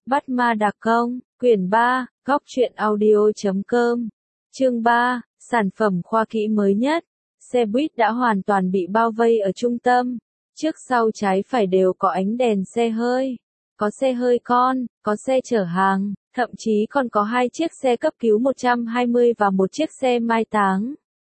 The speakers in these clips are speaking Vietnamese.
Bắt ma đặc công, quyển 3, góc truyện audio.com. Chương 3, sản phẩm khoa kỹ mới nhất. Xe buýt đã hoàn toàn bị bao vây ở trung tâm. Trước sau trái phải đều có ánh đèn xe hơi. Có xe hơi con, có xe chở hàng, thậm chí còn có 2 chiếc xe cấp cứu 120 và một chiếc xe mai táng.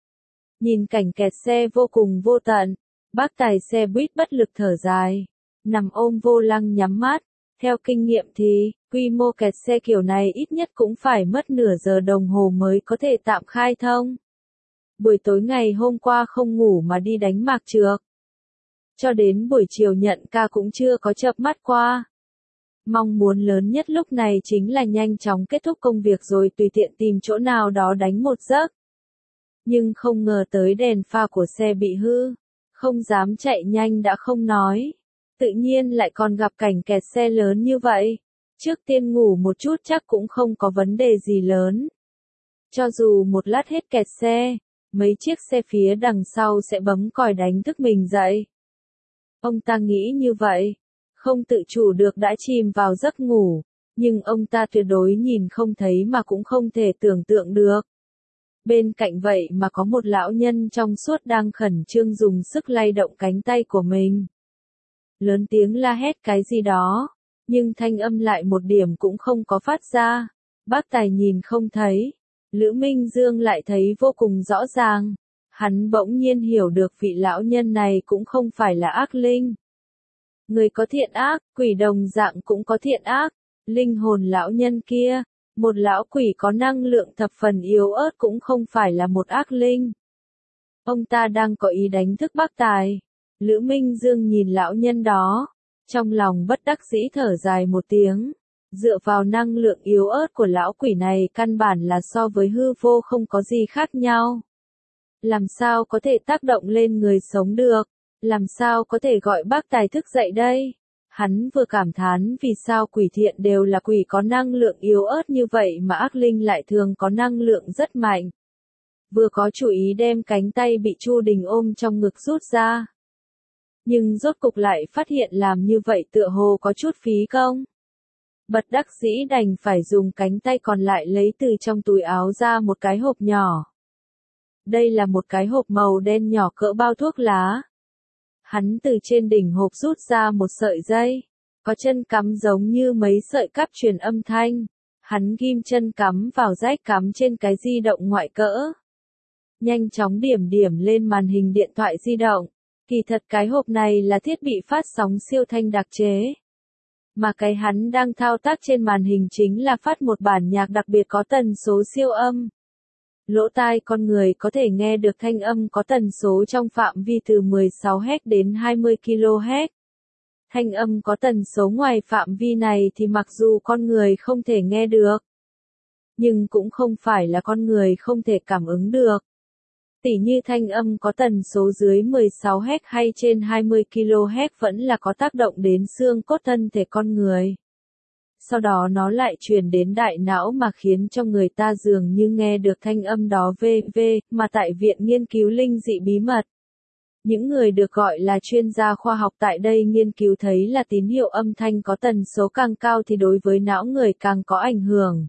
Nhìn cảnh kẹt xe vô cùng vô tận, bác tài xe buýt bất lực thở dài, nằm ôm vô lăng nhắm mắt. Theo kinh nghiệm thì, quy mô kẹt xe kiểu này ít nhất cũng phải mất nửa giờ đồng hồ mới có thể tạm khai thông. Buổi tối ngày hôm qua không ngủ mà đi đánh mạc trược. Cho đến buổi chiều nhận ca cũng chưa có chợp mắt qua. Mong muốn lớn nhất lúc này chính là nhanh chóng kết thúc công việc rồi tùy tiện tìm chỗ nào đó đánh một giấc. Nhưng không ngờ tới đèn pha của xe bị hư, không dám chạy nhanh đã không nói. Tự nhiên lại còn gặp cảnh kẹt xe lớn như vậy. Trước tiên ngủ một chút chắc cũng không có vấn đề gì lớn. Cho dù một lát hết kẹt xe, mấy chiếc xe phía đằng sau sẽ bấm còi đánh thức mình dậy. Ông ta nghĩ như vậy, không tự chủ được đã chìm vào giấc ngủ, nhưng ông ta tuyệt đối nhìn không thấy mà cũng không thể tưởng tượng được. Bên cạnh vậy mà có một lão nhân trong suốt đang khẩn trương dùng sức lay động cánh tay của mình. Lớn tiếng la hét cái gì đó, nhưng thanh âm lại một điểm cũng không có phát ra. Bác tài nhìn không thấy, Lữ Minh Dương lại thấy vô cùng rõ ràng. Hắn bỗng nhiên hiểu được vị lão nhân này cũng không phải là ác linh. Người có thiện ác, quỷ đồng dạng cũng có thiện ác. Linh hồn lão nhân kia, một lão quỷ có năng lượng thập phần yếu ớt cũng không phải là một ác linh. Ông ta đang có ý đánh thức bác tài. Lữ Minh Dương nhìn lão nhân đó, trong lòng bất đắc dĩ thở dài một tiếng. Dựa vào năng lượng yếu ớt của lão quỷ này căn bản là so với hư vô không có gì khác nhau. Làm sao có thể tác động lên người sống được? Làm sao có thể gọi bác tài thức dậy đây? Hắn vừa cảm thán vì sao quỷ thiện đều là quỷ có năng lượng yếu ớt như vậy mà ác linh lại thường có năng lượng rất mạnh. Vừa có chủ ý đem cánh tay bị Chu Đình ôm trong ngực rút ra. Nhưng rốt cục lại phát hiện làm như vậy tựa hồ có chút phí công. Bất đắc dĩ đành phải dùng cánh tay còn lại lấy từ trong túi áo ra một cái hộp nhỏ. Đây là một cái hộp màu đen nhỏ cỡ bao thuốc lá. Hắn từ trên đỉnh hộp rút ra một sợi dây, có chân cắm giống như mấy sợi cáp truyền âm thanh. Hắn ghim chân cắm vào rách cắm trên cái di động ngoại cỡ. Nhanh chóng điểm điểm lên màn hình điện thoại di động. Kỳ thật cái hộp này là thiết bị phát sóng siêu thanh đặc chế. Mà cái hắn đang thao tác trên màn hình chính là phát một bản nhạc đặc biệt có tần số siêu âm. Lỗ tai con người có thể nghe được thanh âm có tần số trong phạm vi từ 16 Hz đến 20 kHz. Thanh âm có tần số ngoài phạm vi này thì mặc dù con người không thể nghe được, nhưng cũng không phải là con người không thể cảm ứng được. Tỉ như thanh âm có tần số dưới 16 Hz hay trên 20 kHz vẫn là có tác động đến xương cốt thân thể con người. Sau đó nó lại truyền đến đại não mà khiến cho người ta dường như nghe được thanh âm đó mà tại Viện Nghiên cứu Linh dị bí mật. Những người được gọi là chuyên gia khoa học tại đây nghiên cứu thấy là tín hiệu âm thanh có tần số càng cao thì đối với não người càng có ảnh hưởng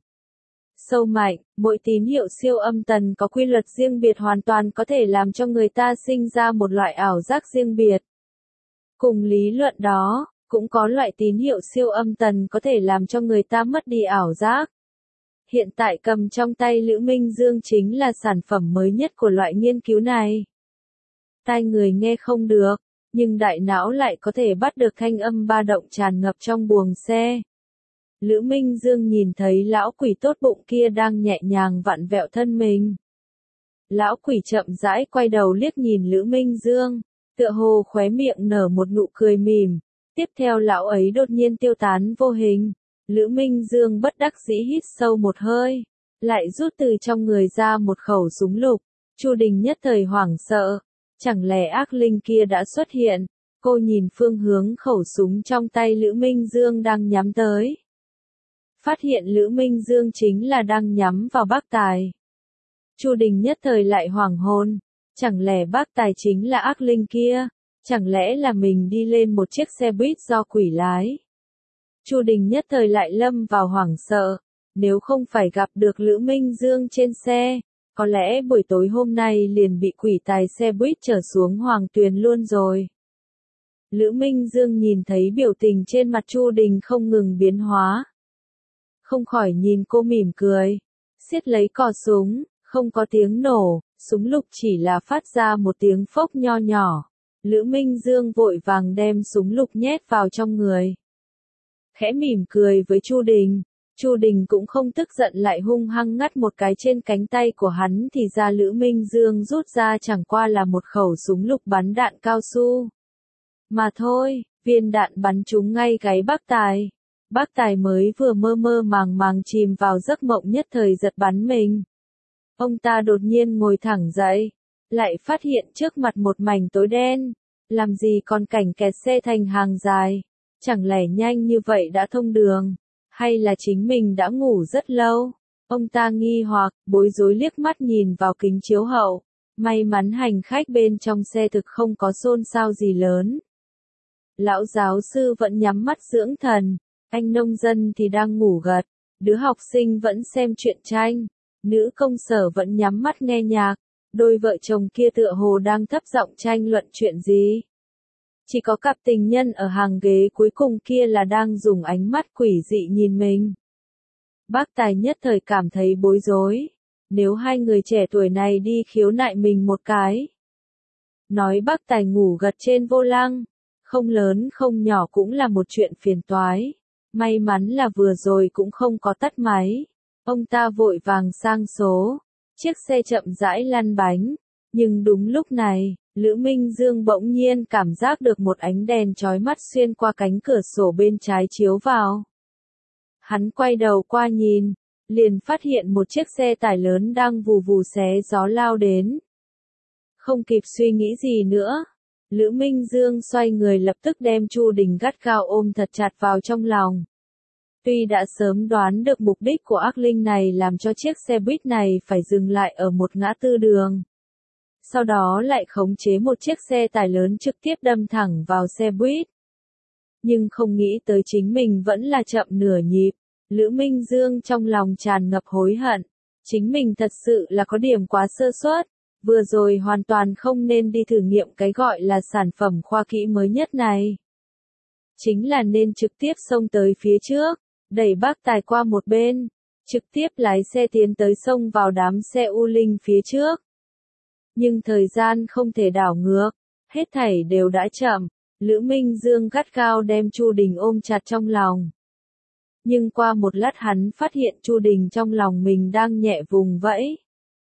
sâu mạnh. Mỗi tín hiệu siêu âm tần có quy luật riêng biệt hoàn toàn có thể làm cho người ta sinh ra một loại ảo giác riêng biệt. Cùng lý luận đó, cũng có loại tín hiệu siêu âm tần có thể làm cho người ta mất đi ảo giác. Hiện tại cầm trong tay Lữ Minh Dương chính là sản phẩm mới nhất của loại nghiên cứu này. Tai người nghe không được, nhưng đại não lại có thể bắt được thanh âm ba động tràn ngập trong buồng xe. Lữ Minh Dương nhìn thấy lão quỷ tốt bụng kia đang nhẹ nhàng vặn vẹo thân mình. Lão quỷ chậm rãi quay đầu liếc nhìn Lữ Minh Dương, tựa hồ khóe miệng nở một nụ cười mỉm. Tiếp theo lão ấy đột nhiên tiêu tán vô hình. Lữ Minh Dương bất đắc dĩ hít sâu một hơi, lại rút từ trong người ra một khẩu súng lục. Chu Đình nhất thời hoảng sợ, chẳng lẽ ác linh kia đã xuất hiện? Cô nhìn phương hướng khẩu súng trong tay Lữ Minh Dương đang nhắm tới. Phát hiện Lữ Minh Dương chính là đang nhắm vào bác tài. Chu Đình nhất thời lại hoảng hồn, chẳng lẽ bác tài chính là ác linh kia? Chẳng lẽ là mình đi lên một chiếc xe buýt do quỷ lái? Chu Đình nhất thời lại lâm vào hoảng sợ, nếu không phải gặp được Lữ Minh Dương trên xe, có lẽ buổi tối hôm nay liền bị quỷ tài xe buýt chở xuống Hoàng Tuyền luôn rồi. Lữ Minh Dương nhìn thấy biểu tình trên mặt Chu Đình không ngừng biến hóa. Không khỏi nhìn cô mỉm cười, siết lấy cò súng, không có tiếng nổ, súng lục chỉ là phát ra một tiếng phốc nho nhỏ. Lữ Minh Dương vội vàng đem súng lục nhét vào trong người. Khẽ mỉm cười với Chu Đình. Chu Đình cũng không tức giận lại hung hăng ngắt một cái trên cánh tay của hắn thì ra Lữ Minh Dương rút ra chẳng qua là một khẩu súng lục bắn đạn cao su. Mà thôi, viên đạn bắn trúng ngay gáy bác Tài. Bác Tài mới vừa mơ mơ màng màng chìm vào giấc mộng nhất thời giật bắn mình. Ông ta đột nhiên ngồi thẳng dậy, lại phát hiện trước mặt một mảnh tối đen, làm gì còn cảnh kẹt xe thành hàng dài, chẳng lẽ nhanh như vậy đã thông đường, hay là chính mình đã ngủ rất lâu. Ông ta nghi hoặc, bối rối liếc mắt nhìn vào kính chiếu hậu, may mắn hành khách bên trong xe thực không có xôn xao gì lớn. Lão giáo sư vẫn nhắm mắt dưỡng thần, anh nông dân thì đang ngủ gật, đứa học sinh vẫn xem truyện tranh, nữ công sở vẫn nhắm mắt nghe nhạc, đôi vợ chồng kia tựa hồ đang thấp giọng tranh luận chuyện gì. Chỉ có cặp tình nhân ở hàng ghế cuối cùng kia là đang dùng ánh mắt quỷ dị nhìn mình. Bác Tài nhất thời cảm thấy bối rối, nếu hai người trẻ tuổi này đi khiếu nại mình một cái. Nói bác Tài ngủ gật trên vô lăng, không lớn không nhỏ cũng là một chuyện phiền toái. May mắn là vừa rồi cũng không có tắt máy. Ông ta vội vàng sang số. Chiếc xe chậm rãi lăn bánh. Nhưng đúng lúc này, Lữ Minh Dương bỗng nhiên cảm giác được một ánh đèn chói mắt xuyên qua cánh cửa sổ bên trái chiếu vào. Hắn quay đầu qua nhìn, liền phát hiện một chiếc xe tải lớn đang vù vù xé gió lao đến. Không kịp suy nghĩ gì nữa, Lữ Minh Dương xoay người lập tức đem Chu Đình gắt gao ôm thật chặt vào trong lòng. Tuy đã sớm đoán được mục đích của ác linh này làm cho chiếc xe buýt này phải dừng lại ở một ngã tư đường. Sau đó lại khống chế một chiếc xe tải lớn trực tiếp đâm thẳng vào xe buýt. Nhưng không nghĩ tới chính mình vẫn là chậm nửa nhịp. Lữ Minh Dương trong lòng tràn ngập hối hận. Chính mình thật sự là có điểm quá sơ suất. Vừa rồi hoàn toàn không nên đi thử nghiệm cái gọi là sản phẩm khoa kỹ mới nhất này. Chính là nên trực tiếp xông tới phía trước, đẩy bác Tài qua một bên, trực tiếp lái xe tiến tới xông vào đám xe u linh phía trước. Nhưng thời gian không thể đảo ngược, hết thảy đều đã chậm, Lữ Minh Dương gắt gao đem Chu Đình ôm chặt trong lòng. Nhưng qua một lát hắn phát hiện Chu Đình trong lòng mình đang nhẹ vùng vẫy.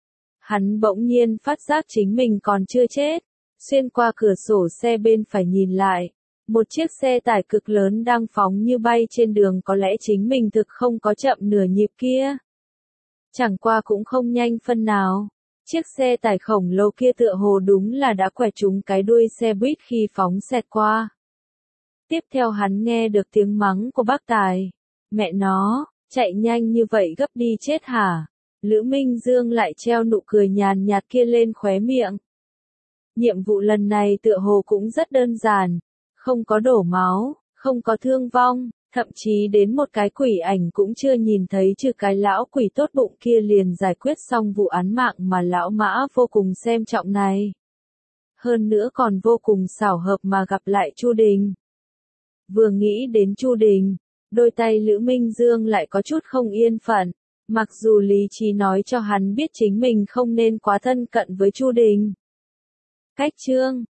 Hắn bỗng nhiên phát giác chính mình còn chưa chết, xuyên qua cửa sổ xe bên phải nhìn lại. Một chiếc xe tải cực lớn đang phóng như bay trên đường, có lẽ chính mình thực không có chậm nửa nhịp kia. Chẳng qua cũng không nhanh phân nào. Chiếc xe tải khổng lồ kia tựa hồ đúng là đã quẹt trúng cái đuôi xe buýt khi phóng xẹt qua. Tiếp theo hắn nghe được tiếng mắng của bác Tài. Mẹ nó, chạy nhanh như vậy gấp đi chết hả? Lữ Minh Dương lại treo nụ cười nhàn nhạt kia lên khóe miệng. Nhiệm vụ lần này tựa hồ cũng rất đơn giản. Không có đổ máu, không có thương vong, thậm chí đến một cái quỷ ảnh cũng chưa nhìn thấy, trừ cái lão quỷ tốt bụng kia liền giải quyết xong vụ án mạng mà lão Mã vô cùng xem trọng này. Hơn nữa còn vô cùng xảo hợp mà gặp lại Chu Đình. Vừa nghĩ đến Chu Đình, đôi tay Lữ Minh Dương lại có chút không yên phận, mặc dù lý trí nói cho hắn biết chính mình không nên quá thân cận với Chu Đình. Cách chương